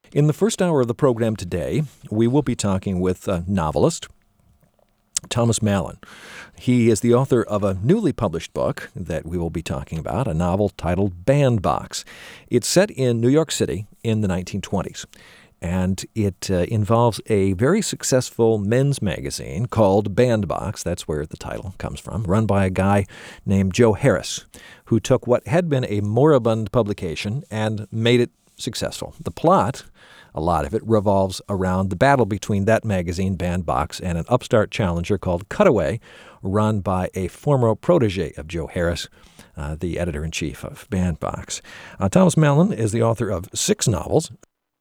In the first hour of the program today, we will be talking with novelist Thomas Mallon. He is the author of a newly published book that we will be talking about, a novel titled Bandbox. It's set in New York City in the 1920s, and it involves a very successful men's magazine called Bandbox. That's where the title comes from, run by a guy named Joe Harris, who took what had been a moribund publication and made it successful. The plot, a lot of it, revolves around the battle between that magazine, Bandbox, and an upstart challenger called Cutaway, run by a former protege of Joe Harris, the editor-in-chief of Bandbox. Thomas Mallon is the author of 6 novels,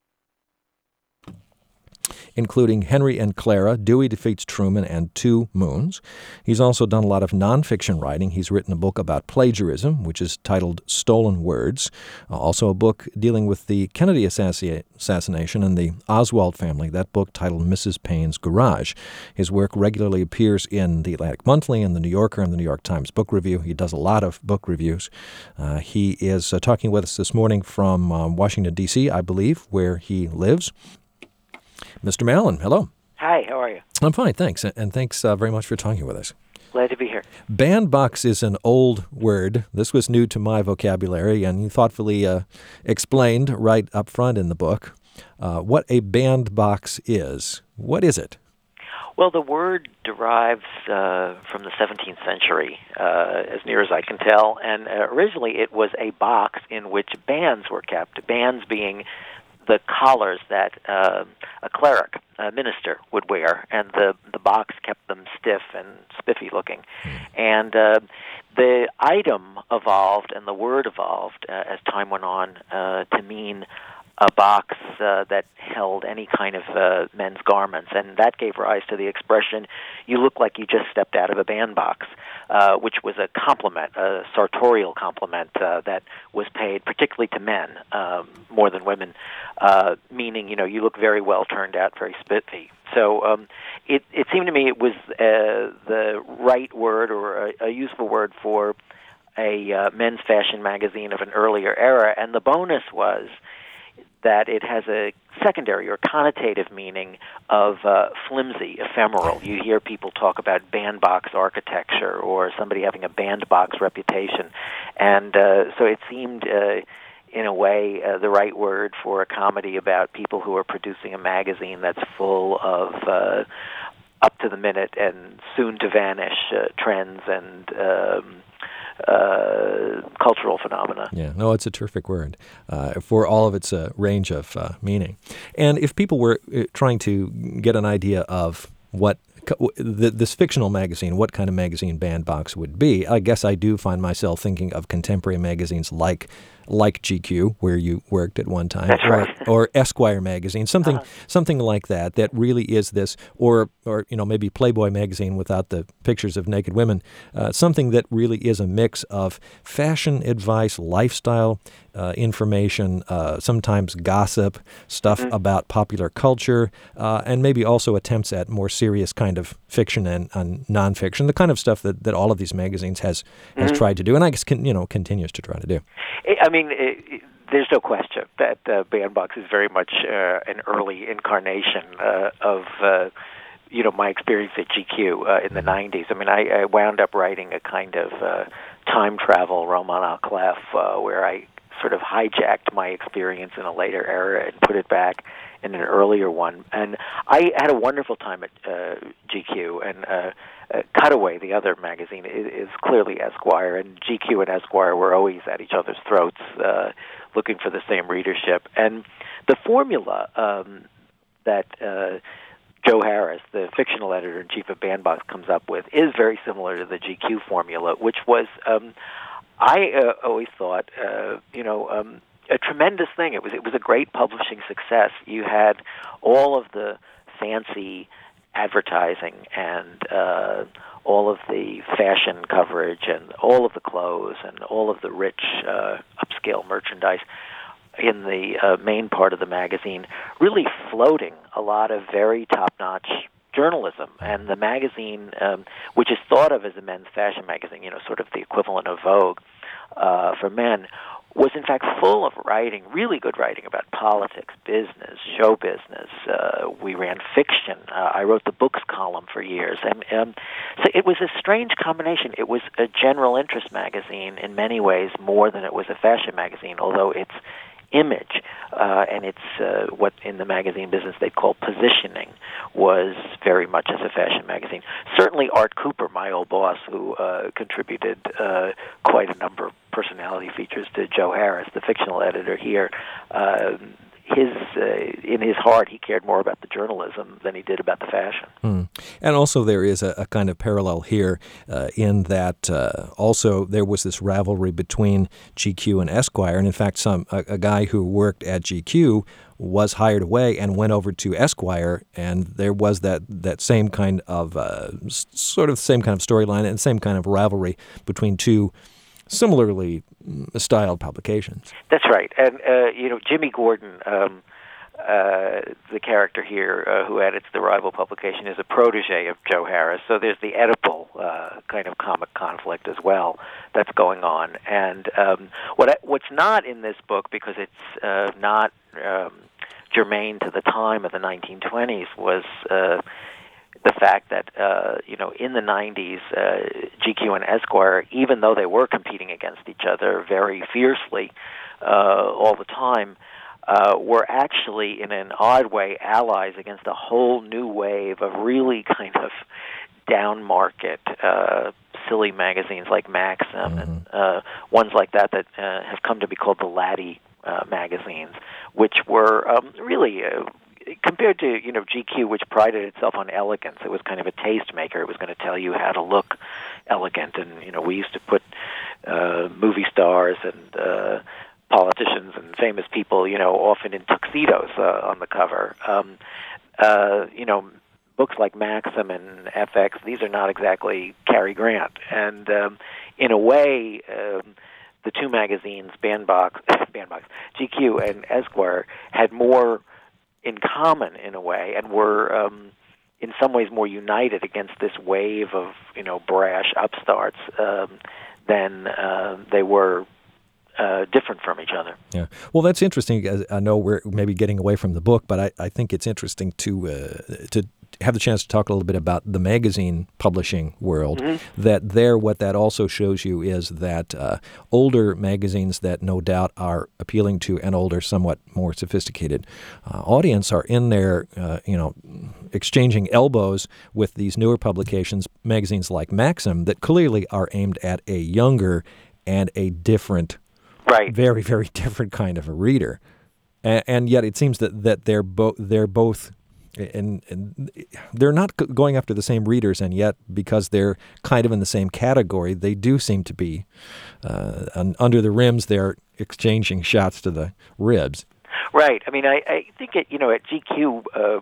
including Henry and Clara, Dewey Defeats Truman, and Two Moons. He's also done a lot of nonfiction writing. He's written a book about plagiarism, which is titled Stolen Words. Also a book dealing with the Kennedy assassination and the Oswald family, that book titled Mrs. Payne's Garage. His work regularly appears in the Atlantic Monthly and the New Yorker and the New York Times Book Review. He does a lot of book reviews. He is talking with us this morning from Washington, D.C., I believe, where he lives. Mr. Mallon, hello. Hi, how are you? I'm fine, thanks. And thanks very much for talking with us. Glad to be here. Bandbox is an old word. This was new to my vocabulary, and you thoughtfully explained right up front in the book what a bandbox is. What is it? Well, the word derives from the 17th century, as near as I can tell, and originally it was a box in which bands were kept, bands being the collars that a cleric, a minister, would wear, and the box kept them stiff and spiffy looking. And the item evolved and the word evolved as time went on to mean a box that held any kind of men's garments, and that gave rise to the expression, "You look like you just stepped out of a bandbox," which was a compliment, a sartorial compliment that was paid particularly to men more than women, meaning, you look very well turned out, very spiffy. So it seemed to me it was the right word or a useful word for a men's fashion magazine of an earlier era, and the bonus was that it has a secondary or connotative meaning of flimsy, ephemeral. You hear people talk about bandbox architecture or somebody having a bandbox reputation. And so it seemed, in a way, the right word for a comedy about people who are producing a magazine that's full of up-to-the-minute and soon-to-vanish trends and cultural phenomena. Yeah, no, it's a terrific word for all of its range of meaning. And if people were trying to get an idea of what this fictional magazine, what kind of magazine Bandbox would be, I guess I do find myself thinking of contemporary magazines like GQ, where you worked at one time, That's right. or Esquire magazine, something like that really is this, or maybe Playboy magazine without the pictures of naked women, something that really is a mix of fashion advice, lifestyle information, sometimes gossip, stuff about popular culture, and maybe also attempts at more serious kind of fiction and nonfiction, the kind of stuff that all of these magazines has tried to do, and I guess continues to try to do. I mean, there's no question that Bandbox is very much an early incarnation of my experience at GQ in the 90s. I mean, I wound up writing a kind of time travel roman à clef where I sort of hijacked my experience in a later era and put it back in an earlier one. And I had a wonderful time at GQ, and Cutaway, the other magazine, is clearly Esquire, and GQ and Esquire were always at each other's throats looking for the same readership. And the formula that Joe Harris, the fictional editor-in-chief of Bandbox, comes up with is very similar to the GQ formula, which was, I always thought, a tremendous thing. It was a great publishing success. You had all of the fancy advertising and all of the fashion coverage and all of the clothes and all of the rich upscale merchandise in the main part of the magazine, really floating a lot of very top-notch journalism. And the magazine, which is thought of as a men's fashion magazine, sort of the equivalent of Vogue for men, was in fact full of writing, really good writing about politics, business, show business. We ran fiction. I wrote the books column for years. And so it was a strange combination. It was a general interest magazine in many ways more than it was a fashion magazine, although its image and its what in the magazine business they call positioning was very much as a fashion magazine. Certainly Art Cooper, my old boss, who contributed quite a number of personality features to Joe Harris, the fictional editor here, in his heart, he cared more about the journalism than he did about the fashion. And also there is a kind of parallel here in that also there was this rivalry between GQ and Esquire. And in fact, a guy who worked at GQ was hired away and went over to Esquire, and there was that same kind of sort of same kind of storyline and same kind of rivalry between two similarly styled publications. That's right. And, Jimmy Gordon, the character here who edits the rival publication, is a protege of Joe Harris. So there's the Oedipal kind of comic conflict as well that's going on. And what's not in this book, because it's not germane to the time of the 1920s, was the fact that, in the 90s, GQ and Esquire, even though they were competing against each other very fiercely all the time, were actually, in an odd way, allies against a whole new wave of really kind of down-market, silly magazines like Maxim and ones like that have come to be called the laddie magazines, which were really... compared to GQ, which prided itself on elegance, it was kind of a tastemaker. It was going to tell you how to look elegant, and we used to put movie stars and politicians and famous people, often in tuxedos on the cover. Books like Maxim and FX, these are not exactly Cary Grant, and in a way. The two magazines, Bandbox, GQ and Esquire, had more in common in a way, and were in some ways more united against this wave of brash upstarts than they were different from each other. Yeah, well, that's interesting. I know we're maybe getting away from the book, but I think it's interesting to have the chance to talk a little bit about the magazine publishing world. What that also shows you is that older magazines that no doubt are appealing to an older, somewhat more sophisticated audience are in there, exchanging elbows with these newer publications, magazines like Maxim, that clearly are aimed at a younger and a different, very, very different kind of a reader. And yet it seems that they're both. And they're not going after the same readers, and yet because they're kind of in the same category, they do seem to be under the rims. They're exchanging shots to the ribs. Right. I mean, I think at GQ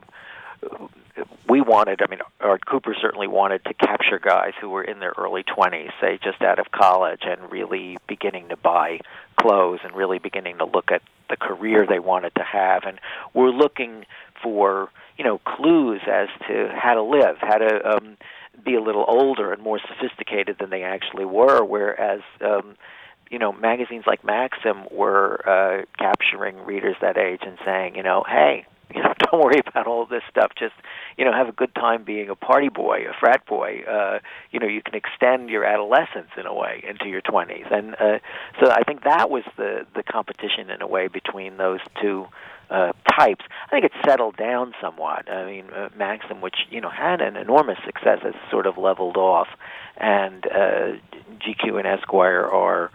we wanted. Art Cooper certainly wanted to capture guys who were in their early 20s, say just out of college, and really beginning to buy clothes and really beginning to look at the career they wanted to have, and we're looking for clues as to how to live, how to be a little older and more sophisticated than they actually were, whereas, magazines like Maxim were capturing readers that age and saying, hey, don't worry about all this stuff. Just, have a good time being a party boy, a frat boy. You can extend your adolescence in a way into your 20s. And so I think that was the competition in a way between those two types. I think it's settled down somewhat. Maxim, which had an enormous success, has sort of leveled off, and GQ and Esquire are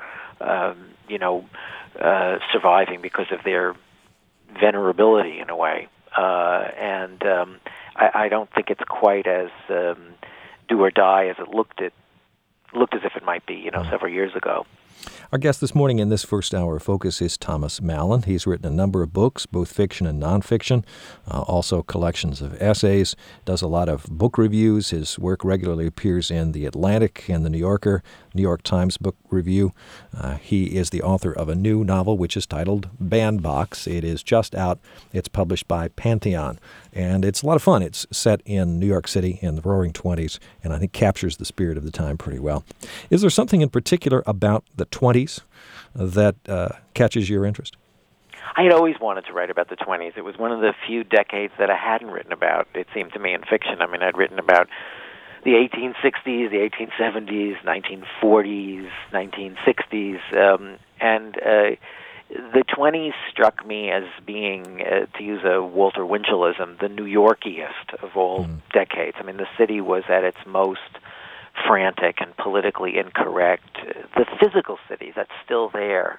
surviving because of their venerability in a way, and I don't think it's quite as do or die as it looked as if it might be several years ago. Our guest this morning in this first hour of Focus is Thomas Mallon. He's written a number of books, both fiction and nonfiction, also collections of essays, does a lot of book reviews. His work regularly appears in The Atlantic and The New Yorker, New York Times Book Review. He is the author of a new novel which is titled Bandbox. It is just out. It's published by Pantheon, and it's a lot of fun. It's set in New York City in the Roaring '20s, and I think captures the spirit of the time pretty well. Is there something in particular about the '20s piece that catches your interest? I had always wanted to write about the 20s. It was one of the few decades that I hadn't written about, it seemed to me, in fiction. I mean, I'd written about the 1860s, the 1870s, 1940s, 1960s, and the 20s struck me as being, to use a Walter Winchelism, the New Yorkiest of all decades. I mean, the city was at its most frantic and politically incorrect. The physical city that's still there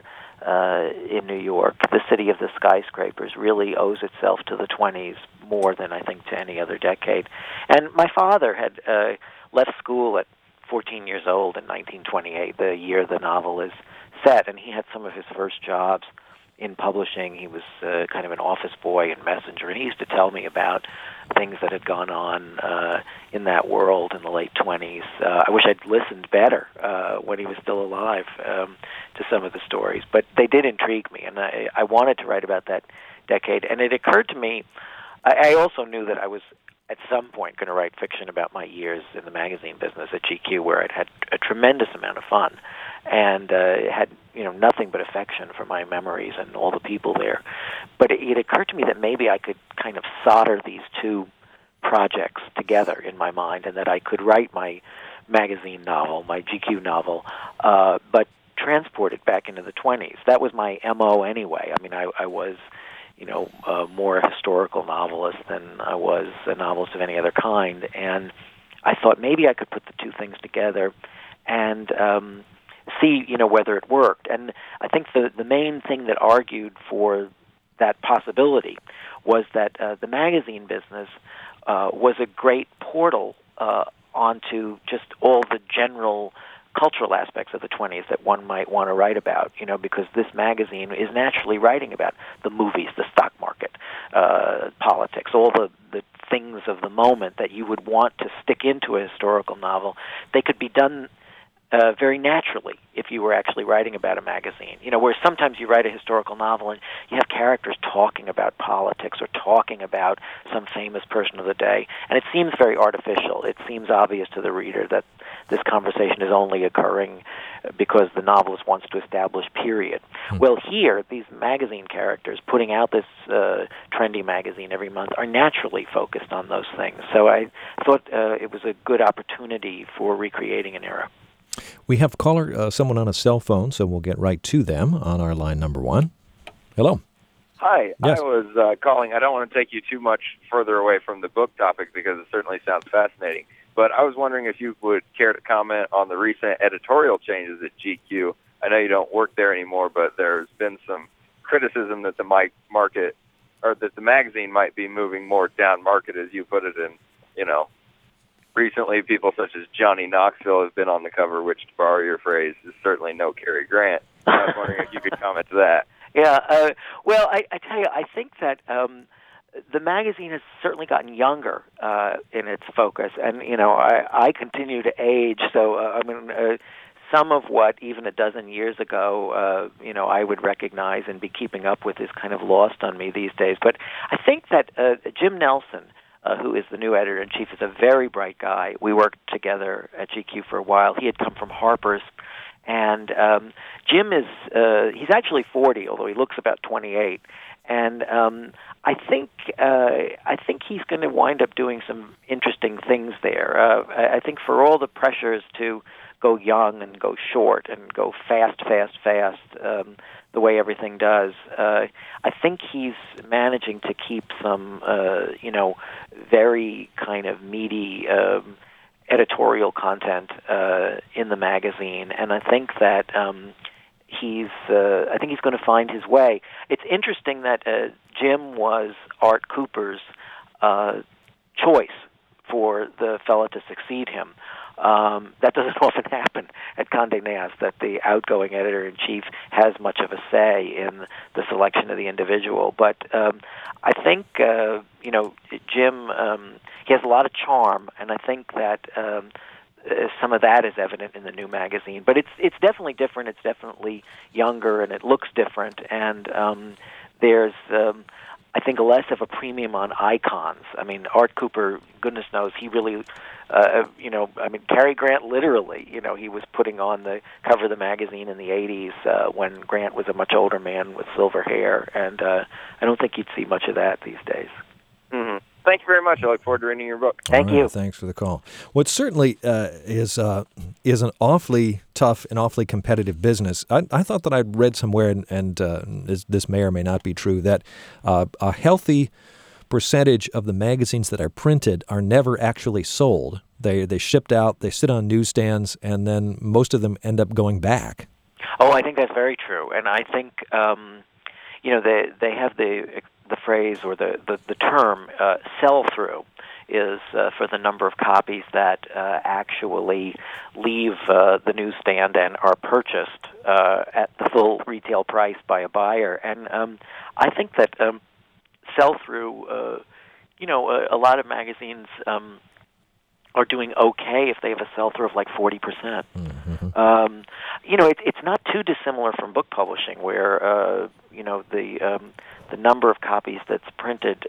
in New York, the city of the skyscrapers, really owes itself to the 20s more than I think to any other decade. And my father had left school at 14 years old in 1928, the year the novel is set, and he had some of his first jobs in publishing. He was kind of an office boy and messenger, and he used to tell me about things that had gone on in that world in the late 20s. I wish I'd listened better when he was still alive to some of the stories, but they did intrigue me, and I wanted to write about that decade. And it occurred to me, I also knew that I was at some point going to write fiction about my years in the magazine business at GQ, where I'd had a tremendous amount of fun and had nothing but affection for my memories and all the people there. But it occurred to me that maybe I could kind of solder these two projects together in my mind, and that I could write my magazine novel, my GQ novel, but transport it back into the 20s. That was my MO anyway. I mean, I was more a historical novelist than I was a novelist of any other kind, and I thought maybe I could put the two things together and see, whether it worked. And I think the main thing that argued for that possibility was that the magazine business was a great portal onto just all the general cultural aspects of the 20s that one might want to write about, because this magazine is naturally writing about the movies, the stock market, politics, all the things of the moment that you would want to stick into a historical novel. They could be done very naturally if you were actually writing about a magazine. Where sometimes you write a historical novel and you have characters talking about politics or talking about some famous person of the day, and it seems very artificial. It seems obvious to the reader that this conversation is only occurring because the novelist wants to establish period. Well, here, these magazine characters putting out this trendy magazine every month are naturally focused on those things. So I thought it was a good opportunity for recreating an era. We have someone on a cell phone, so we'll get right to them on our line number one. Hello. Hi. Yes. I was calling. I don't want to take you too much further away from the book topic because it certainly sounds fascinating. But I was wondering if you would care to comment on the recent editorial changes at GQ. I know you don't work there anymore, but there's been some criticism that the market, or that the magazine might be moving more down market, as you put it. And recently, people such as Johnny Knoxville have been on the cover, which, to borrow your phrase, is certainly no Cary Grant. I was wondering if you could comment to that. Yeah, well, I tell you, I think that the magazine has certainly gotten younger in its focus, and I continue to age. So some of what even a dozen years ago, I would recognize and be keeping up with is kind of lost on me these days. But I think that Jim Nelson, who is the new editor-in-chief, is a very bright guy. We worked together at GQ for a while. He had come from Harper's. And Jim is, he's actually 40, although he looks about 28. And I think he's going to wind up doing some interesting things there. I think for all the pressures to go young and go short and go fast, the way everything does, I think he's managing to keep some, very kind of meaty editorial content in the magazine, and I think that he's going to find his way. It's interesting that Jim was Art Cooper's choice for the fellow to succeed him. That doesn't often happen at Condé Nast, that the outgoing editor-in-chief has much of a say in the selection of the individual. But I think, Jim, he has a lot of charm, and I think that some of that is evident in the new magazine. But it's definitely different. It's definitely younger, and it looks different. And there's I think, less of a premium on icons. I mean, Art Cooper, goodness knows, he really, Cary Grant literally, he was putting on the cover of the magazine in the 80s when Grant was a much older man with silver hair, and I don't think you'd see much of that these days. Mm-hmm. Thank you very much. I look forward to reading your book. Thank you. Thanks for the call. What certainly is an awfully tough and awfully competitive business. I thought that I'd read somewhere, and this may or may not be true, that a healthy percentage of the magazines that are printed are never actually sold. They shipped out, they sit on newsstands, and then most of them end up going back. Oh, I think that's very true, and I think they have the phrase or the term sell-through is for the number of copies that actually leave the newsstand and are purchased at the full retail price by a buyer. And I think that sell-through, a lot of magazines are doing okay if they have a sell-through of like 40%. Mm-hmm. It's not too dissimilar from book publishing, where the number of copies that's printed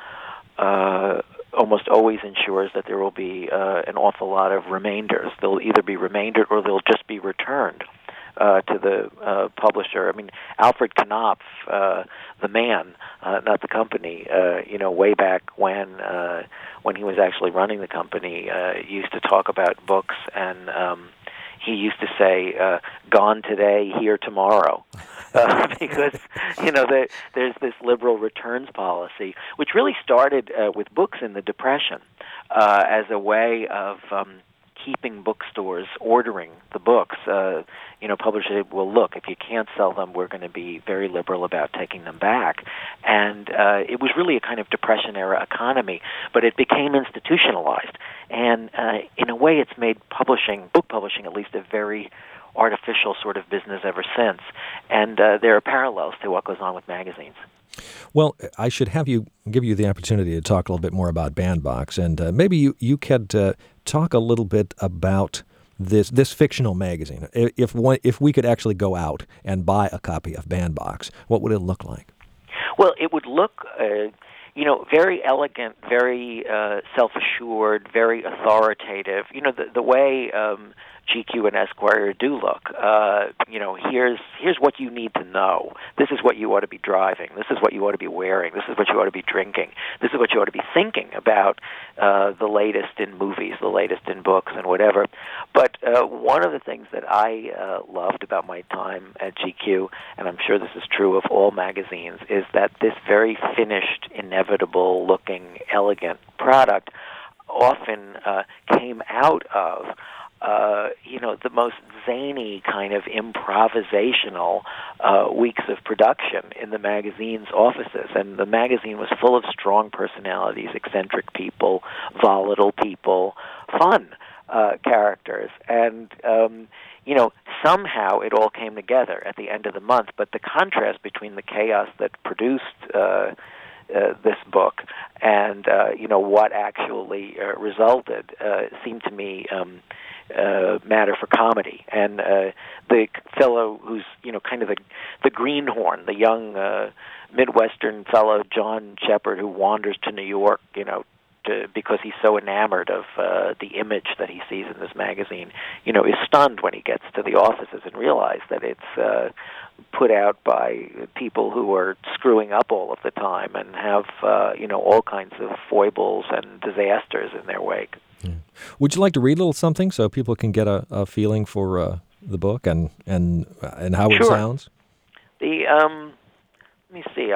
almost always ensures that there will be an awful lot of remainders. They'll either be remaindered or they'll just be returned to the publisher. I mean, Alfred Knopf, the man, not the company, way back when he was actually running the company, used to talk about books, and he used to say, "Gone today, here tomorrow," because there's this liberal returns policy, which really started with books in the Depression as a way of keeping bookstores ordering the books. Publishers said, well, look, if you can't sell them, we're going to be very liberal about taking them back. And it was really a kind of Depression-era economy, but it became institutionalized. And in a way, it's made book publishing at least, a very artificial sort of business ever since. And there are parallels to what goes on with magazines. Well, I should give you the opportunity to talk a little bit more about Bandbox, and maybe you could talk a little bit about this fictional magazine. If we could actually go out and buy a copy of Bandbox, what would it look like? Well, it would look, very elegant, very self-assured, very authoritative. The way GQ and Esquire do look. Here's what you need to know. This is what you ought to be driving. This is what you ought to be wearing. This is what you ought to be drinking. This is what you ought to be thinking about the latest in movies, the latest in books, and whatever. But one of the things that I loved about my time at GQ, and I'm sure this is true of all magazines, is that this very finished, inevitable-looking, elegant product often came out of the most zany kind of improvisational weeks of production in the magazine's offices. And the magazine was full of strong personalities, eccentric people, volatile people, fun characters. And, somehow it all came together at the end of the month. But the contrast between the chaos that produced this book and, what actually resulted seemed to me matter for comedy. And the fellow who's kind of the greenhorn, the young Midwestern fellow, John Shepard, who wanders to New York, because he's so enamored of the image that he sees in this magazine, is stunned when he gets to the offices and realizes that it's put out by people who are screwing up all of the time and have all kinds of foibles and disasters in their wake. Yeah. Would you like to read a little something so people can get a feeling for the book and how it sounds? Let me see.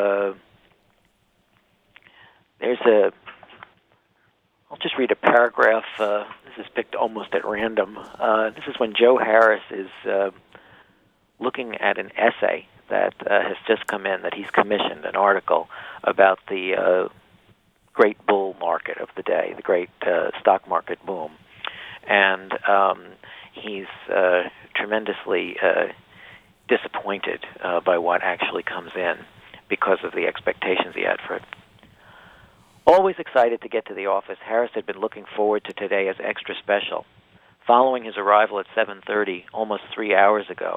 I'll just read a paragraph. This is picked almost at random. This is when Joe Harris is looking at an essay that has just come in, that he's commissioned, an article about the great bull market of the day, the great stock market boom. And he's tremendously disappointed by what actually comes in because of the expectations he had for it. Always excited to get to the office, Harris had been looking forward to today as extra special. Following his arrival at 7:30, almost 3 hours ago,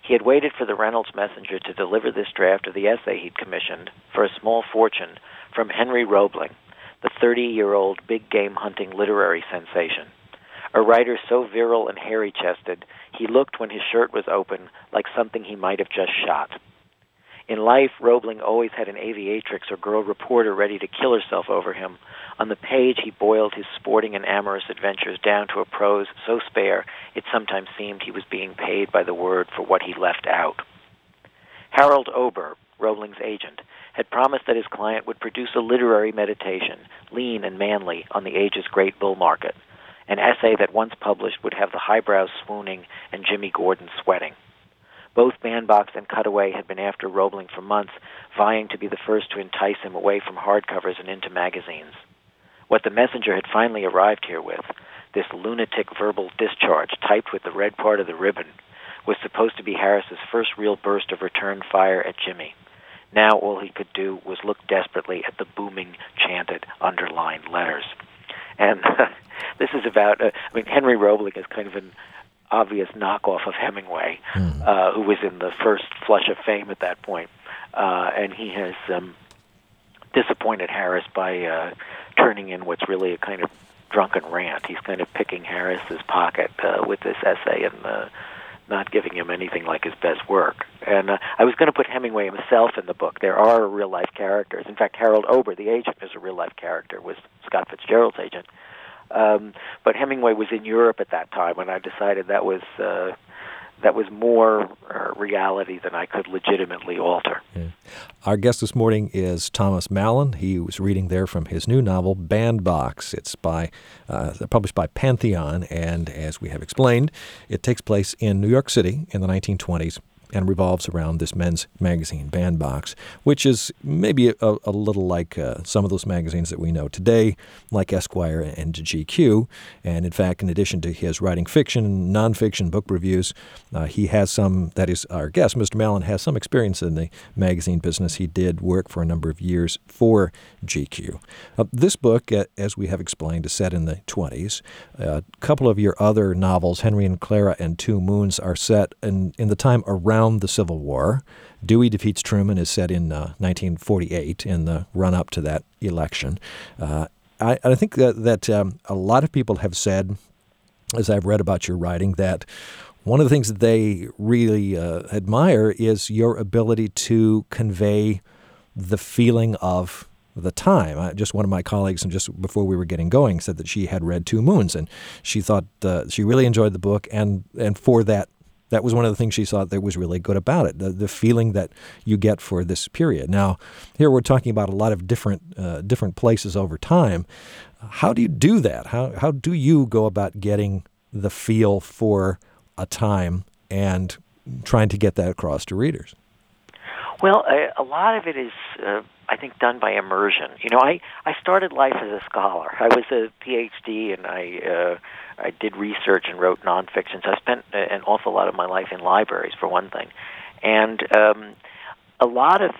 He had waited for the Reynolds messenger to deliver this draft of the essay he'd commissioned for a small fortune from Henry Roebling, the 30-year-old big-game hunting literary sensation. A writer so virile and hairy-chested, he looked, when his shirt was open, like something he might have just shot. In life, Roebling always had an aviatrix or girl reporter ready to kill herself over him. On the page, he boiled his sporting and amorous adventures down to a prose so spare it sometimes seemed he was being paid by the word for what he left out. Harold Ober, Roebling's agent, had promised that his client would produce a literary meditation, lean and manly, on the age's great bull market. An essay that, once published, would have the highbrows swooning and Jimmy Gordon sweating. Both Bandbox and Cutaway had been after Roebling for months, vying to be the first to entice him away from hardcovers and into magazines. What the messenger had finally arrived here with, this lunatic verbal discharge typed with the red part of the ribbon, was supposed to be Harris's first real burst of return fire at Jimmy. Now all he could do was look desperately at the booming, chanted, underlined letters. And this is about, Henry Roebling is kind of an obvious knockoff of Hemingway, who was in the first flush of fame at that point. And he has disappointed Harris by turning in what's really a kind of drunken rant. He's kind of picking Harris's pocket with this essay and not giving him anything like his best work. And I was going to put Hemingway himself in the book. There are real-life characters. In fact, Harold Ober, the agent, is a real-life character, was Scott Fitzgerald's agent. But Hemingway was in Europe at that time, and I decided that was more reality than I could legitimately alter. Yeah. Our guest this morning is Thomas Mallon. He was reading there from his new novel, Bandbox. It's published by Pantheon, and as we have explained, it takes place in New York City in the 1920s and revolves around this men's magazine, Bandbox, which is maybe a little like some of those magazines that we know today, like Esquire and GQ. And in fact, in addition to his writing fiction, nonfiction, book reviews, he has some, that is our guest, Mr. Mallon, has some experience in the magazine business. He did work for a number of years for GQ. This book, as we have explained, is set in the 20s. A couple of your other novels, Henry and Clara and Two Moons, are set in the time around the Civil War. Dewey Defeats Truman is set in 1948, in the run-up to that election. I think that a lot of people have said, as I've read about your writing, that one of the things that they really admire is your ability to convey the feeling of the time. Just one of my colleagues, and just before we were getting going, said that she had read Two Moons, and she thought she really enjoyed the book, and for that was one of the things she thought that was really good about it, the feeling that you get for this period. Now, here we're talking about a lot of different places over time. How do you do that? How do you go about getting the feel for a time and trying to get that across to readers? Well, a lot of it is, I think, done by immersion. I started life as a scholar. I was a PhD, and I did research and wrote nonfiction. So I spent an awful lot of my life in libraries, for one thing. And a lot of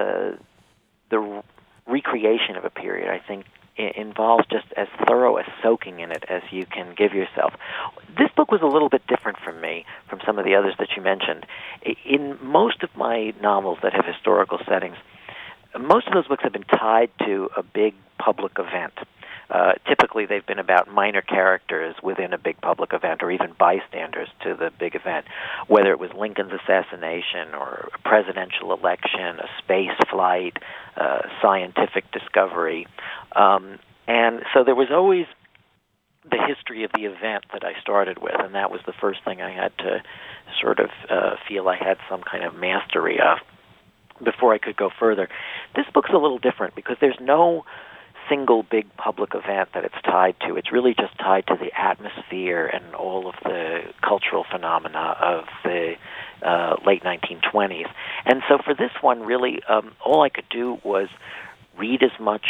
the recreation of a period, I think, involves just as thorough a soaking in it as you can give yourself. This book was a little bit different from me, from some of the others that you mentioned. In most of my novels that have historical settings, most of those books have been tied to a big public event. Typically, they've been about minor characters within a big public event, or even bystanders to the big event, whether it was Lincoln's assassination or a presidential election, a space flight, scientific discovery. And so there was always the history of the event that I started with, and that was the first thing I had to sort of feel I had some kind of mastery of before I could go further. This book's a little different because there's no single big public event that it's tied to. It's really just tied to the atmosphere and all of the cultural phenomena of the late 1920s. And so for this one, really, all I could do was read as much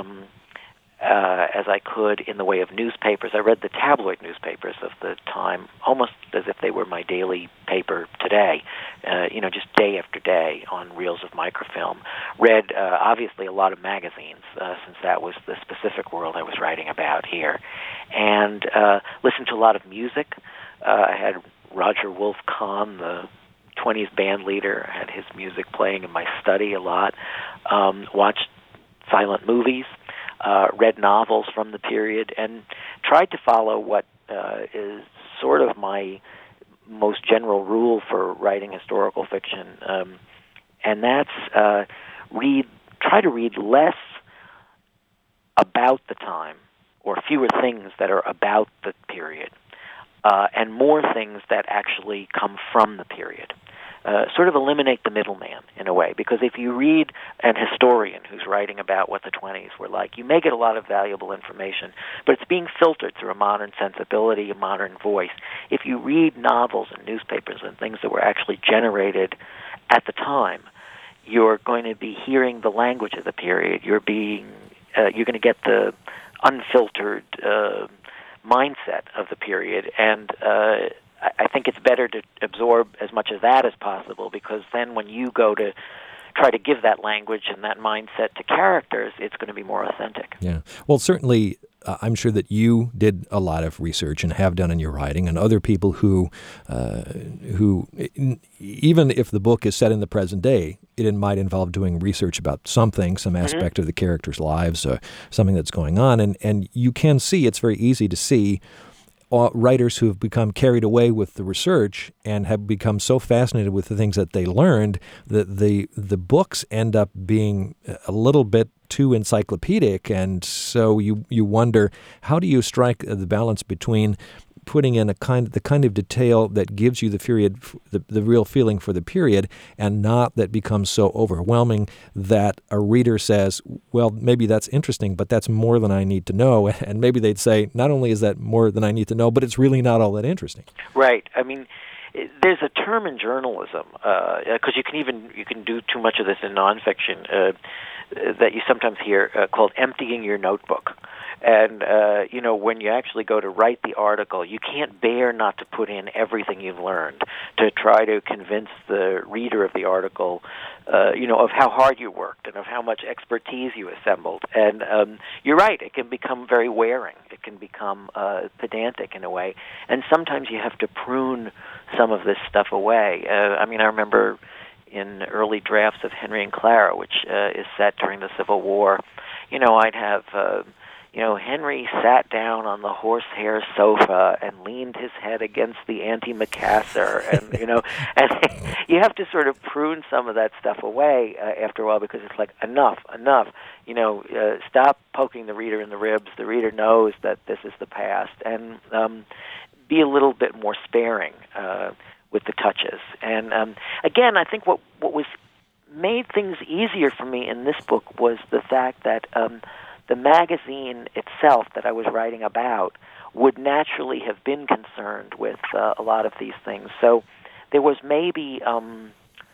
as I could in the way of newspapers. I read the tabloid newspapers of the time almost as if they were my daily paper today, just day after day on reels of microfilm. Read, obviously, a lot of magazines, since that was the specific world I was writing about here. And listened to a lot of music. I had Roger Wolf Kahn, the 20s band leader. I had his music playing in my study a lot. Watched silent movies, read novels from the period, and tried to follow what is sort of my most general rule for writing historical fiction, and that's try to read less about the time, or fewer things that are about the period, and more things that actually come from the period. Sort of eliminate the middleman in a way, because if you read an historian who's writing about what the 20s were like, you may get a lot of valuable information, but it's being filtered through a modern sensibility, a modern voice. If you read novels and newspapers and things that were actually generated at the time, you're going to be hearing the language of the period. You're going to get the unfiltered mindset of the period, and I think it's better to absorb as much of that as possible, because then when you go to try to give that language and that mindset to characters, it's going to be more authentic. Yeah. Well, certainly, I'm sure that you did a lot of research and have done in your writing, and other people who, even if the book is set in the present day, it might involve doing research about something, some aspect of the characters' lives, something that's going on, and you can see, it's very easy to see writers who have become carried away with the research and have become so fascinated with the things that they learned that the books end up being a little bit too encyclopedic, and so you wonder, how do you strike the balance between putting in the kind of detail that gives you the real feeling for the period, and not that becomes so overwhelming that a reader says, well, maybe that's interesting, but that's more than I need to know. And maybe they'd say, not only is that more than I need to know, but it's really not all that interesting. Right. I mean, there's a term in journalism, because you can do too much of this in nonfiction, that you sometimes hear called emptying your notebook. And, when you actually go to write the article, you can't bear not to put in everything you've learned to try to convince the reader of the article, of how hard you worked and of how much expertise you assembled. And you're right, it can become very wearing. It can become pedantic in a way. And sometimes you have to prune some of this stuff away. I remember in early drafts of Henry and Clara, which is set during the Civil War, I'd have... Henry sat down on the horsehair sofa and leaned his head against the antimacassar, and and you have to sort of prune some of that stuff away after a while, because it's like enough. Stop poking the reader in the ribs. The reader knows that this is the past, and be a little bit more sparing with the touches. And again, I think what was made things easier for me in this book was the fact that the magazine itself that I was writing about would naturally have been concerned with a lot of these things. So there was maybe a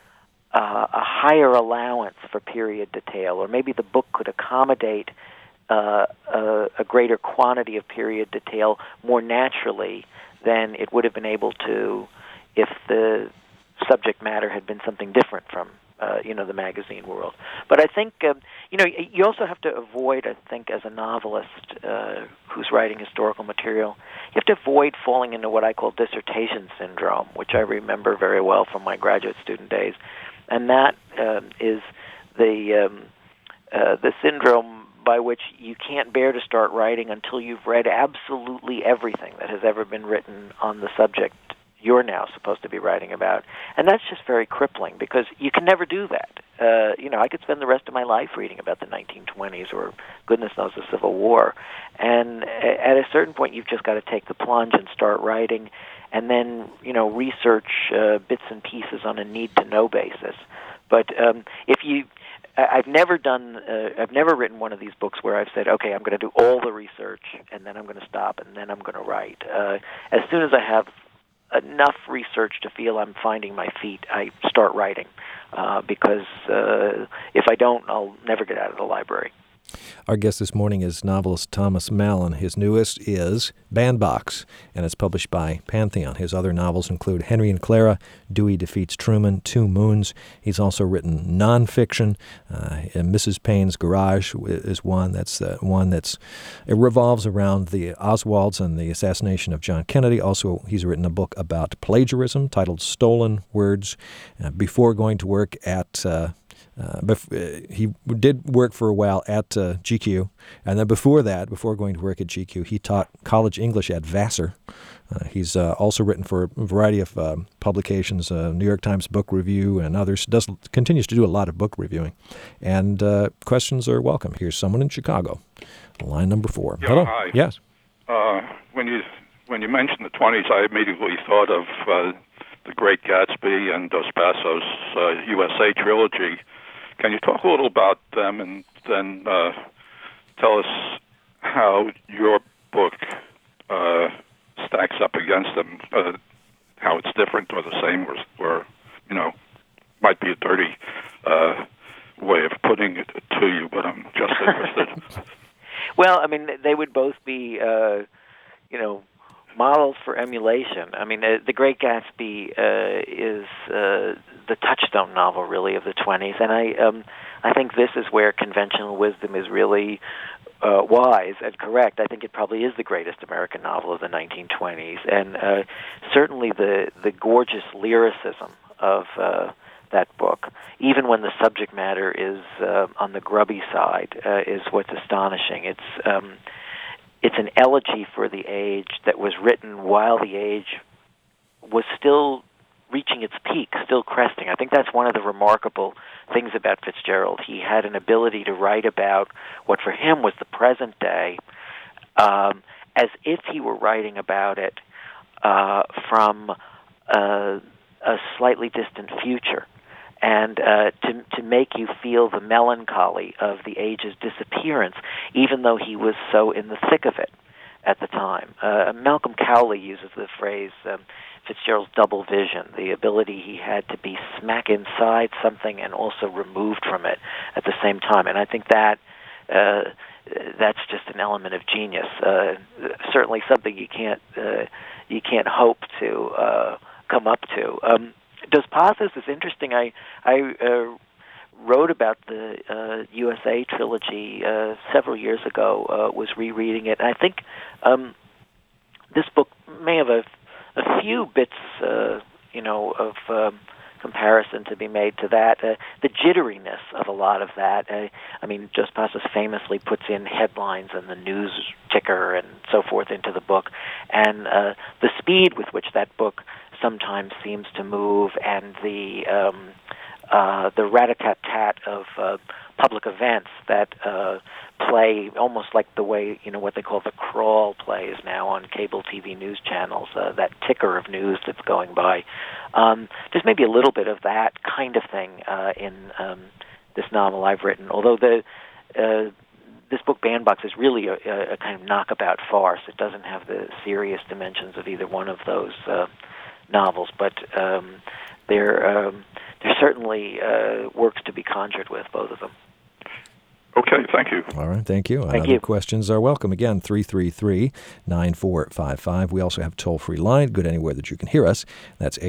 higher allowance for period detail, or maybe the book could accommodate a greater quantity of period detail more naturally than it would have been able to if the subject matter had been something different from the magazine world. But I think, you also have to avoid, I think, as a novelist who's writing historical material, you have to avoid falling into what I call dissertation syndrome, which I remember very well from my graduate student days. And that is the syndrome by which you can't bear to start writing until you've read absolutely everything that has ever been written on the subject you're now supposed to be writing about. And that's just very crippling, because you can never do that. I could spend the rest of my life reading about the 1920s or, goodness knows, the Civil War. And at a certain point, you've just got to take the plunge and start writing, and then, research bits and pieces on a need-to-know basis. But I've never written one of these books where I've said, okay, I'm going to do all the research, and then I'm going to stop, and then I'm going to write. As soon as I have enough research to feel I'm finding my feet, I start writing, because if I don't, I'll never get out of the library. Our guest this morning is novelist Thomas Mallon. His newest is Bandbox, and it's published by Pantheon. His other novels include Henry and Clara, Dewey Defeats Truman, Two Moons. He's also written nonfiction. Mrs. Payne's Garage is one that's it revolves around the Oswalds and the assassination of John Kennedy. Also, he's written a book about plagiarism titled Stolen Words. Before going to work at he did work for a while at GQ, and then before going to work at GQ, he taught college English at Vassar. He's also written for a variety of publications, New York Times Book Review and others. Continues to do a lot of book reviewing. And questions are welcome. Here's someone in Chicago, line number 4. Yeah, hello. Hi. Yes. When you mentioned the 20s, I immediately thought of The Great Gatsby and Dos Passos' USA trilogy. Can you talk a little about them and then tell us how your book stacks up against them, how it's different or the same, or might be a dirty way of putting it to you, but I'm just interested. Well, I mean, they would both be, models for emulation. I mean, The Great Gatsby is the touchstone novel, really, of the 20s, and I think this is where conventional wisdom is really wise and correct. I think it probably is the greatest American novel of the 1920s, and certainly the gorgeous lyricism of that book, even when the subject matter is on the grubby side, is what's astonishing. It's an elegy for the age that was written while the age was still reaching its peak, still cresting. I think that's one of the remarkable things about Fitzgerald. He had an ability to write about what for him was the present day as if he were writing about it from a slightly distant future, and to make you feel the melancholy of the age's disappearance, even though he was so in the thick of it at the time. Malcolm Cowley uses the phrase Fitzgerald's double vision, the ability he had to be smack inside something and also removed from it at the same time. And I think that that's just an element of genius. Certainly something you can't hope to come up to. Dos Passos is interesting. I wrote about the USA trilogy several years ago, was rereading it, and I think this book may have a few bits, of comparison to be made to that. The jitteriness of a lot of that. I mean, Dos Passos famously puts in headlines and the news ticker and so forth into the book, and the speed with which that book sometimes seems to move, and the rat-a-tat-tat of public events that play almost like the way, what they call the crawl plays now on cable TV news channels, that ticker of news that's going by. There's maybe a little bit of that kind of thing in this novel I've written, although this book, Bandbox, is really a kind of knockabout farce. It doesn't have the serious dimensions of either one of those novels, but there certainly works to be conjured with, both of them. Okay, thank you. All right, thank you. Thank you. Questions are welcome. Again, 333-9455. We also have a toll-free line, good anywhere that you can hear us. That's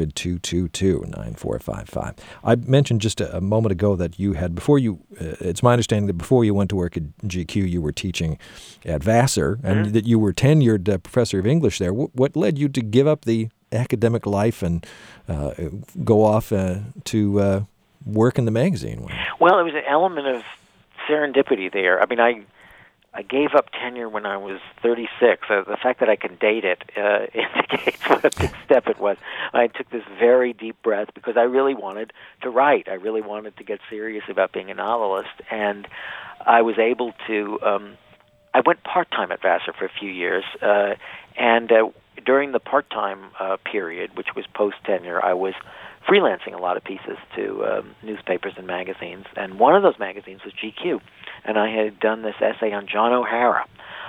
800-222-9455. I mentioned just a moment ago that you had, it's my understanding that before you went to work at GQ, you were teaching at Vassar, and that you were tenured professor of English there. What led you to give up the academic life and go off to work in the magazine? Well, it was an element of serendipity there. I mean, I gave up tenure when I was 36. The fact that I can date it indicates what a big step it was. I took this very deep breath because I really wanted to write. I really wanted to get serious about being a novelist, and I was able to. I went part-time at Vassar for a few years, and during the part-time period, which was post-tenure, I was freelancing a lot of pieces to newspapers and magazines, and one of those magazines was GQ, and I had done this essay on John O'Hara,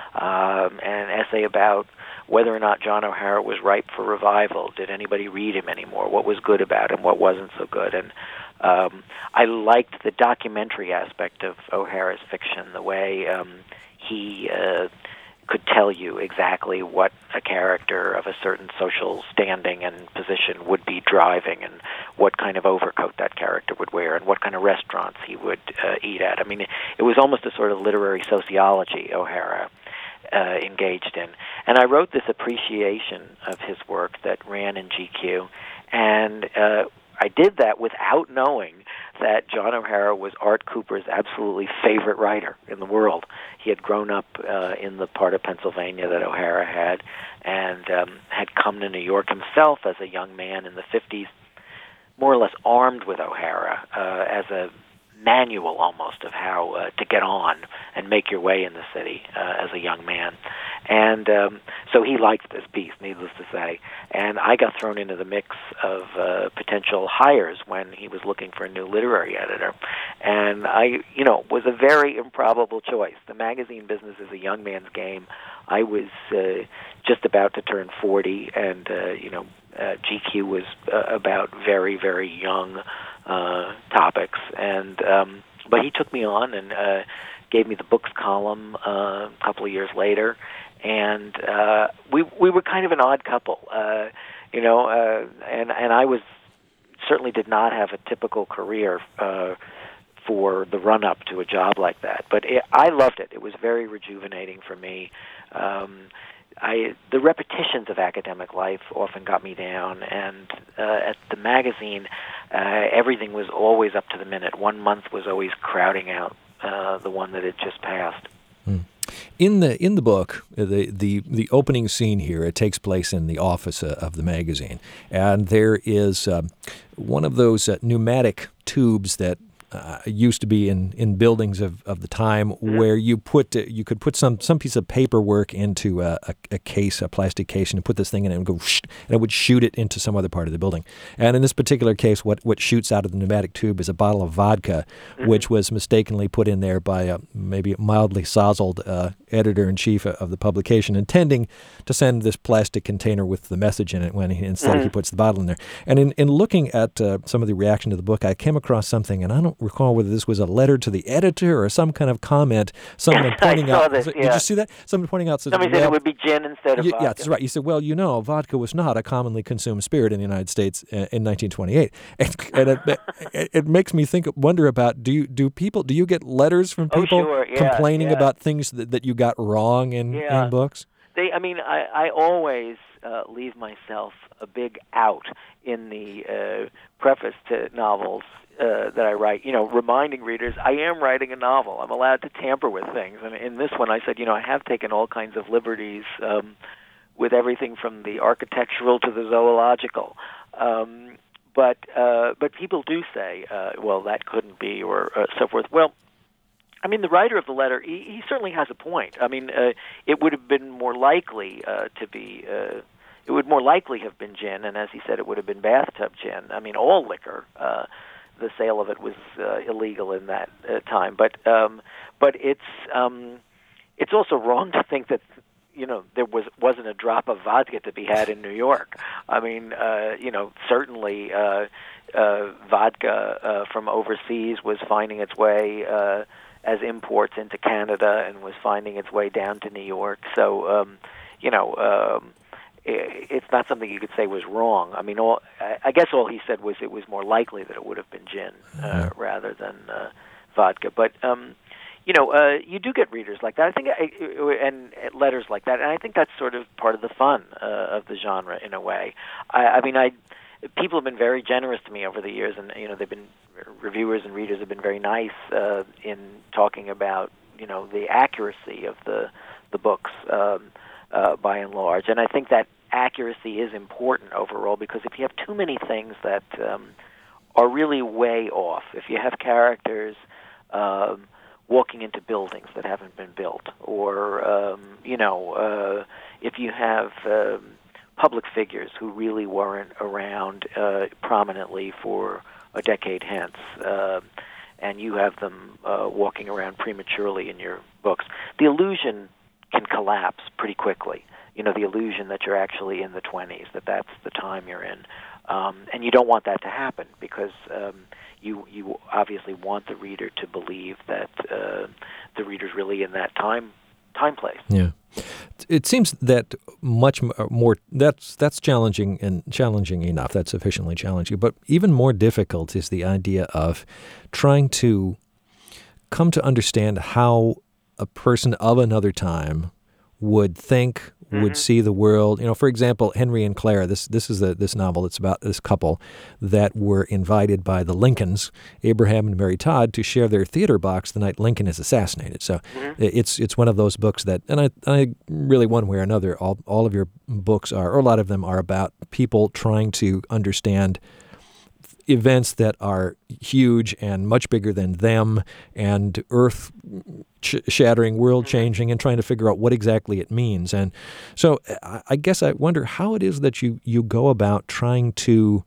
an essay about whether or not John O'Hara was ripe for revival. Did anybody read him anymore? What was good about him? What wasn't so good? And I liked the documentary aspect of O'Hara's fiction, the way he could tell you exactly what a character of a certain social standing and position would be driving, and what kind of overcoat that character would wear, and what kind of restaurants he would eat at. I mean, it was almost a sort of literary sociology O'Hara engaged in. And I wrote this appreciation of his work that ran in GQ, and I did that without knowing that John O'Hara was Art Cooper's absolutely favorite writer in the world. He had grown up in the part of Pennsylvania that O'Hara had, and had come to New York himself as a young man in the 50s, more or less armed with O'Hara as a manual almost of how to get on and make your way in the city as a young man. And so he liked this piece, needless to say. And I got thrown into the mix of potential hires when he was looking for a new literary editor. And I, was a very improbable choice. The magazine business is a young man's game. I was just about to turn 40, and, GQ was about very, very young topics, and but he took me on and gave me the books column a couple of years later, and we were kind of an odd couple, and I certainly did not have a typical career for the run up to a job like that, but I loved it. It was very rejuvenating for me. The repetitions of academic life often got me down, and at the magazine, everything was always up to the minute. 1 month was always crowding out the one that had just passed. In the book, the opening scene here, it takes place in the office of the magazine, and there is one of those pneumatic tubes that used to be in buildings of the time, where you could put some piece of paperwork into a case, a plastic case, and put this thing in it and go, and it would shoot it into some other part of the building. And in this particular case, what shoots out of the pneumatic tube is a bottle of vodka, which was mistakenly put in there by a maybe mildly sozzled editor-in-chief of the publication, intending to send this plastic container with the message in it when instead he puts the bottle in there. And in looking at some of the reaction to the book, I came across something, and I don't recall whether this was a letter to the editor or some kind of comment, someone pointing out. This, Did you see that? Someone pointing out. Somebody said it would be gin instead of vodka. Yeah, that's right. You said, vodka was not a commonly consumed spirit in the United States in 1928. And it makes me wonder about, do you get letters from people complaining about things that you got wrong in books? I always leave myself a big out in the preface to novels that I write, reminding readers I am writing a novel. I'm allowed to tamper with things. And in this one, I said, I have taken all kinds of liberties with everything from the architectural to the zoological. But people do say, that couldn't be, or so forth. Well, the writer of the letter, he certainly has a point. It would have been more likely to be... it would more likely have been gin, and as he said, it would have been bathtub gin. All liquor. The sale of it was illegal in that time, but it's also wrong to think that there wasn't a drop of vodka to be had in New York. Certainly vodka from overseas was finding its way as imports into Canada and was finding its way down to New York. So it's not something you could say was wrong. I guess all he said was it was more likely that it would have been gin rather than vodka. But you do get readers like that. I think, and letters like that, and I think that's sort of part of the fun of the genre in a way. People have been very generous to me over the years, and they've been reviewers and readers have been very nice in talking about the accuracy of the books. By and large. And I think that accuracy is important overall, because if you have too many things that are really way off, if you have characters walking into buildings that haven't been built, or, if you have public figures who really weren't around prominently for a decade hence, and you have them walking around prematurely in your books, the illusion can collapse pretty quickly. The illusion that you're actually in the 20s, that's the time you're in. And you don't want that to happen because you obviously want the reader to believe that the reader's really in that time place. Yeah. It seems that much more that's challenging enough. That's sufficiently challenging. But even more difficult is the idea of trying to come to understand how a person of another time would think, would see the world. For example, Henry and Clara. This is this novel. It's about this couple that were invited by the Lincolns, Abraham and Mary Todd, to share their theater box the night Lincoln is assassinated. So it's one of those books that, and I really, one way or another, all of your books are, or a lot of them are, about people trying to understand events that are huge and much bigger than them, and earth-shattering, world-changing, and trying to figure out what exactly it means. And so I guess I wonder how it is that you go about trying to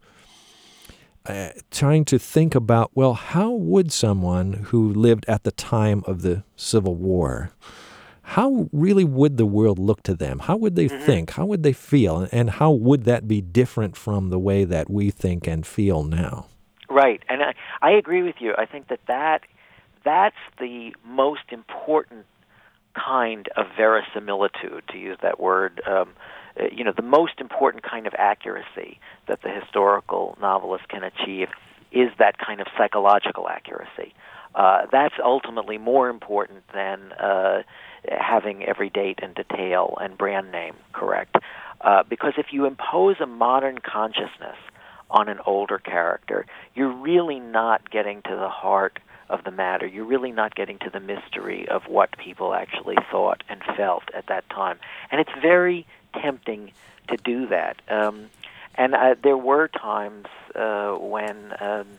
think about, well, how would someone who lived at the time of the Civil War, how really would the world look to them? How would they think? How would they feel? And how would that be different from the way that we think and feel now? Right, and I agree with you. I think that's the most important kind of verisimilitude, to use that word. The most important kind of accuracy that the historical novelist can achieve is that kind of psychological accuracy. That's ultimately more important than having every date and detail and brand name correct. Because if you impose a modern consciousness on an older character, you're really not getting to the heart of the matter. You're really not getting to the mystery of what people actually thought and felt at that time. And it's very tempting to do that. And there were times when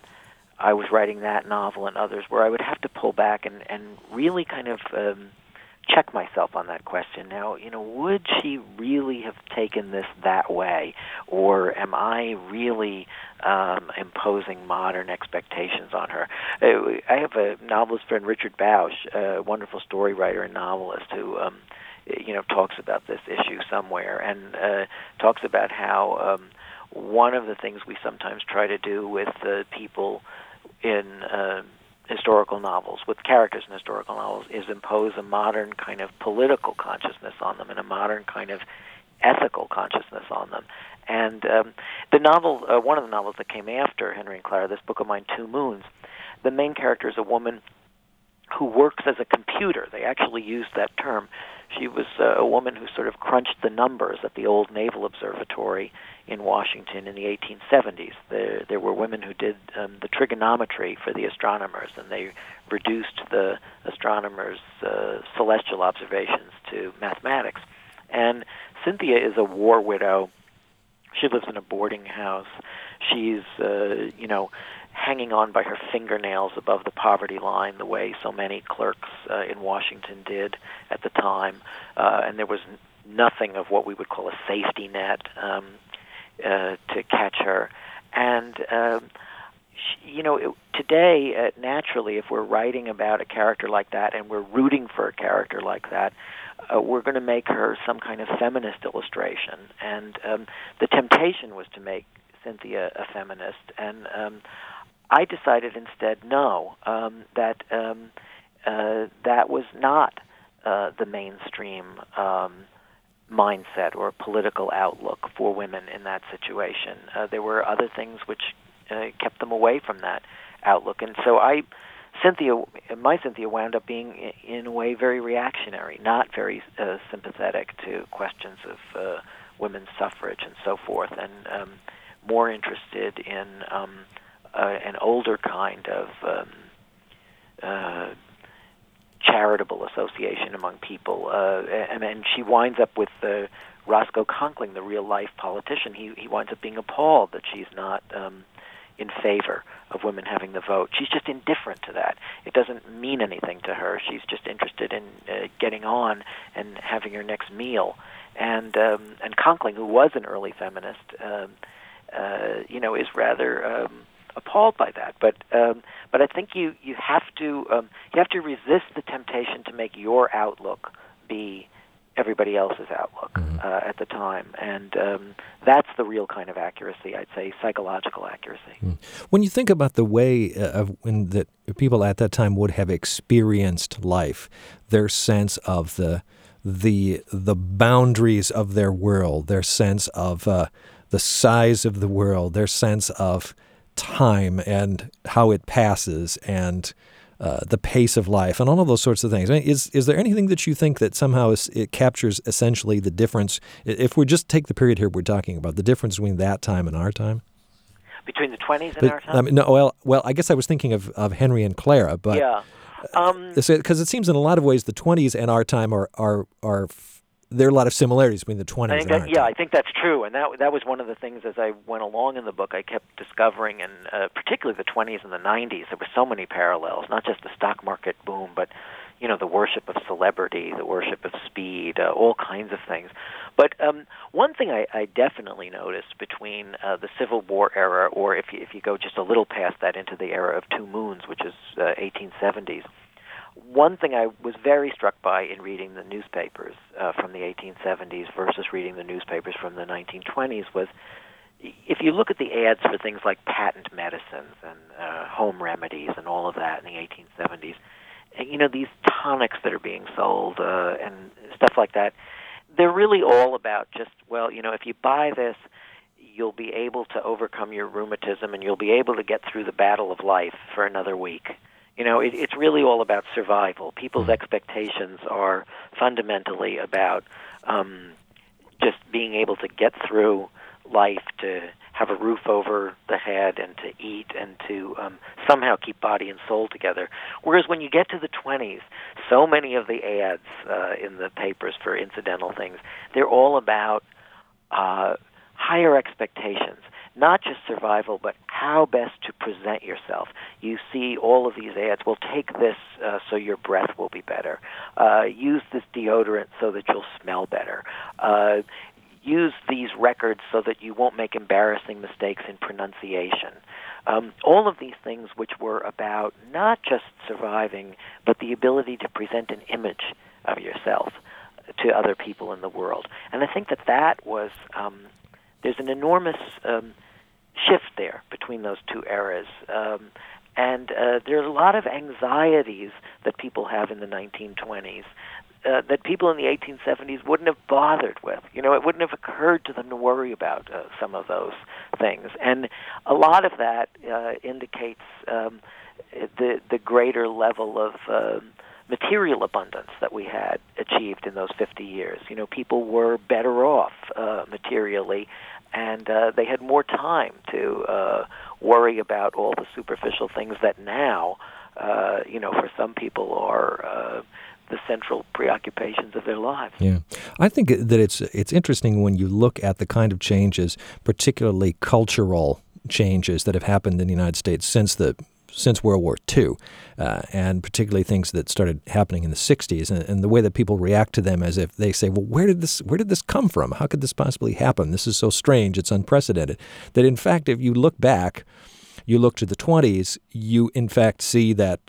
I was writing that novel and others where I would have to pull back and really kind of check myself on that question. Now, would she really have taken this that way? Or am I really imposing modern expectations on her? I have a novelist friend, Richard Bausch, a wonderful story writer and novelist who talks about this issue somewhere, and talks about how one of the things we sometimes try to do with people in historical novels, with characters in historical novels, is impose a modern kind of political consciousness on them and a modern kind of ethical consciousness on them. And the novel, one of the novels that came after Henry and Clara, this book of mine, Two Moons, the main character is a woman who works as a computer. They actually used that term. She was a woman who sort of crunched the numbers at the old Naval Observatory in Washington in the 1870s. There were women who did the trigonometry for the astronomers, and they reduced the astronomers' celestial observations to mathematics. And Cynthia is a war widow. She lives in a boarding house. She's, hanging on by her fingernails above the poverty line, the way so many clerks in Washington did at the time. And there was nothing of what we would call a safety net to catch her. And, today, naturally, if we're writing about a character like that and we're rooting for a character like that, we're going to make her some kind of feminist illustration. And the temptation was to make Cynthia a feminist, and I decided instead, no, that was not the mainstream mindset or political outlook for women in that situation. There were other things which kept them away from that outlook, and so my Cynthia wound up being, in a way, very reactionary, not very sympathetic to questions of women's suffrage and so forth, and more interested in an older kind of charitable association among people. And then she winds up with Roscoe Conkling, the real-life politician. He winds up being appalled that she's not in favor of women having the vote. She's just indifferent to that. It doesn't mean anything to her. She's just interested in getting on and having her next meal. And Conkling, who was an early feminist, is rather appalled by that. But I think you have to resist the temptation to make your outlook be everybody else's outlook at the time. And that's the real kind of accuracy, I'd say, psychological accuracy. When you think about the way that people at that time would have experienced life, their sense of the boundaries of their world, their sense of the size of the world, their sense of time and how it passes, and the pace of life, and all of those sorts of things. I mean, is there anything that you think that somehow it captures essentially the difference? If we just take the period here we're talking about, the difference between that time and our time? Between the 20s and our time? I mean, no, well, I guess I was thinking of Henry and Clara, but yeah, because it seems in a lot of ways the 20s and our time are there are a lot of similarities between the 20s and our time. Yeah, I think that's true, and that was one of the things as I went along in the book I kept discovering, and particularly the 20s and the 90s, there were so many parallels, not just the stock market boom, but the worship of celebrity, the worship of speed, all kinds of things. But one thing I definitely noticed between the Civil War era, or if you go just a little past that into the era of two moons, which is 1870s, one thing I was very struck by in reading the newspapers from the 1870s versus reading the newspapers from the 1920s was, if you look at the ads for things like patent medicines and home remedies and all of that in the 1870s, these tonics that are being sold and stuff like that, they're really all about just, if you buy this, you'll be able to overcome your rheumatism and you'll be able to get through the battle of life for another week. It's really all about survival. People's expectations are fundamentally about just being able to get through life, to have a roof over the head, and to eat, and to somehow keep body and soul together. Whereas when you get to the 20s, so many of the ads in the papers for incidental things, they're all about higher expectations. Not just survival, but how best to present yourself. You see all of these ads. Well, take this so your breath will be better. Use this deodorant so that you'll smell better. Use these records so that you won't make embarrassing mistakes in pronunciation. All of these things which were about not just surviving, but the ability to present an image of yourself to other people in the world. And I think that was... there's an enormous shift there between those two eras. And there are a lot of anxieties that people have in the 1920s that people in the 1870s wouldn't have bothered with. It wouldn't have occurred to them to worry about some of those things. And a lot of that indicates the greater level of material abundance that we had achieved in those 50 years. People were better off materially, and they had more time to worry about all the superficial things that now, for some people are the central preoccupations of their lives. Yeah, I think that it's interesting when you look at the kind of changes, particularly cultural changes that have happened in the United States since World War II, and particularly things that started happening in the 60s, and the way that people react to them as if they say, well, where did this come from? How could this possibly happen? This is so strange. It's unprecedented. That in fact, if you look back, you look to the 20s, you in fact see that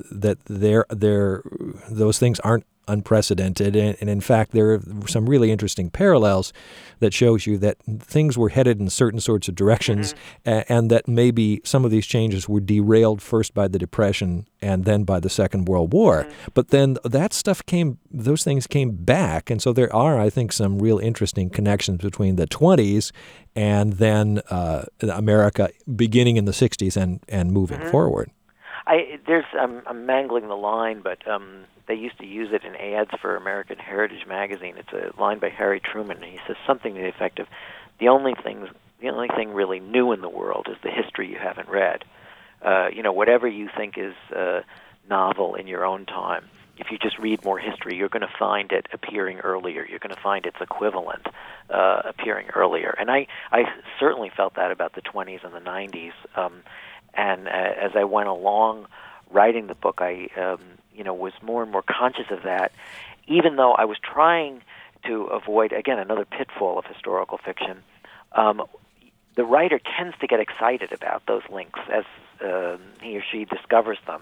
those things aren't unprecedented, and in fact there are some really interesting parallels that shows you that things were headed in certain sorts of directions, and that maybe some of these changes were derailed first by the Depression and then by the Second World War. But then those things came back, and so there are, I think, some real interesting connections between the 20s and then America beginning in the 60s and moving forward. I'm mangling the line, but they used to use it in ads for American Heritage magazine. It's a line by Harry Truman, and he says something to the effect of, the only thing really new in the world is the history you haven't read. Whatever you think is novel in your own time, if you just read more history, you're going to find it appearing earlier. You're going to find its equivalent appearing earlier. And I certainly felt that about the 20s and the 90s. And as I went along writing the book, I was more and more conscious of that, even though I was trying to avoid, again, another pitfall of historical fiction. The writer tends to get excited about those links as he or she discovers them.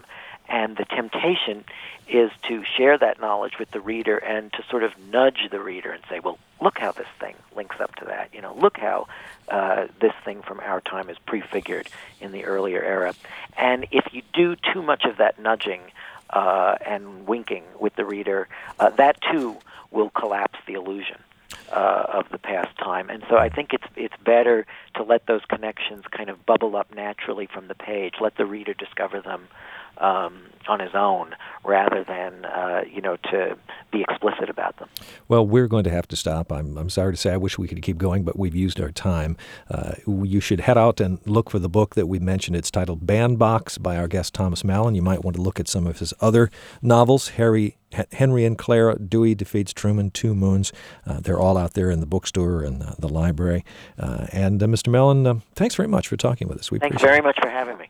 And the temptation is to share that knowledge with the reader and to sort of nudge the reader and say, well, look how this thing links up to that. Look how this thing from our time is prefigured in the earlier era. And if you do too much of that nudging and winking with the reader, that too will collapse the illusion of the past time. And so I think it's better to let those connections kind of bubble up naturally from the page, let the reader discover them on his own, rather than to be explicit about them. Well, we're going to have to stop. I'm sorry to say, I wish we could keep going, but we've used our time. You should head out and look for the book that we mentioned. It's titled Bandbox by our guest Thomas Mallon. You might want to look at some of his other novels, Henry and Clara, Dewey Defeats Truman, Two Moons. They're all out there in the bookstore and the library. And Mr. Mallon, thanks very much for talking with us. Thanks very much for having me.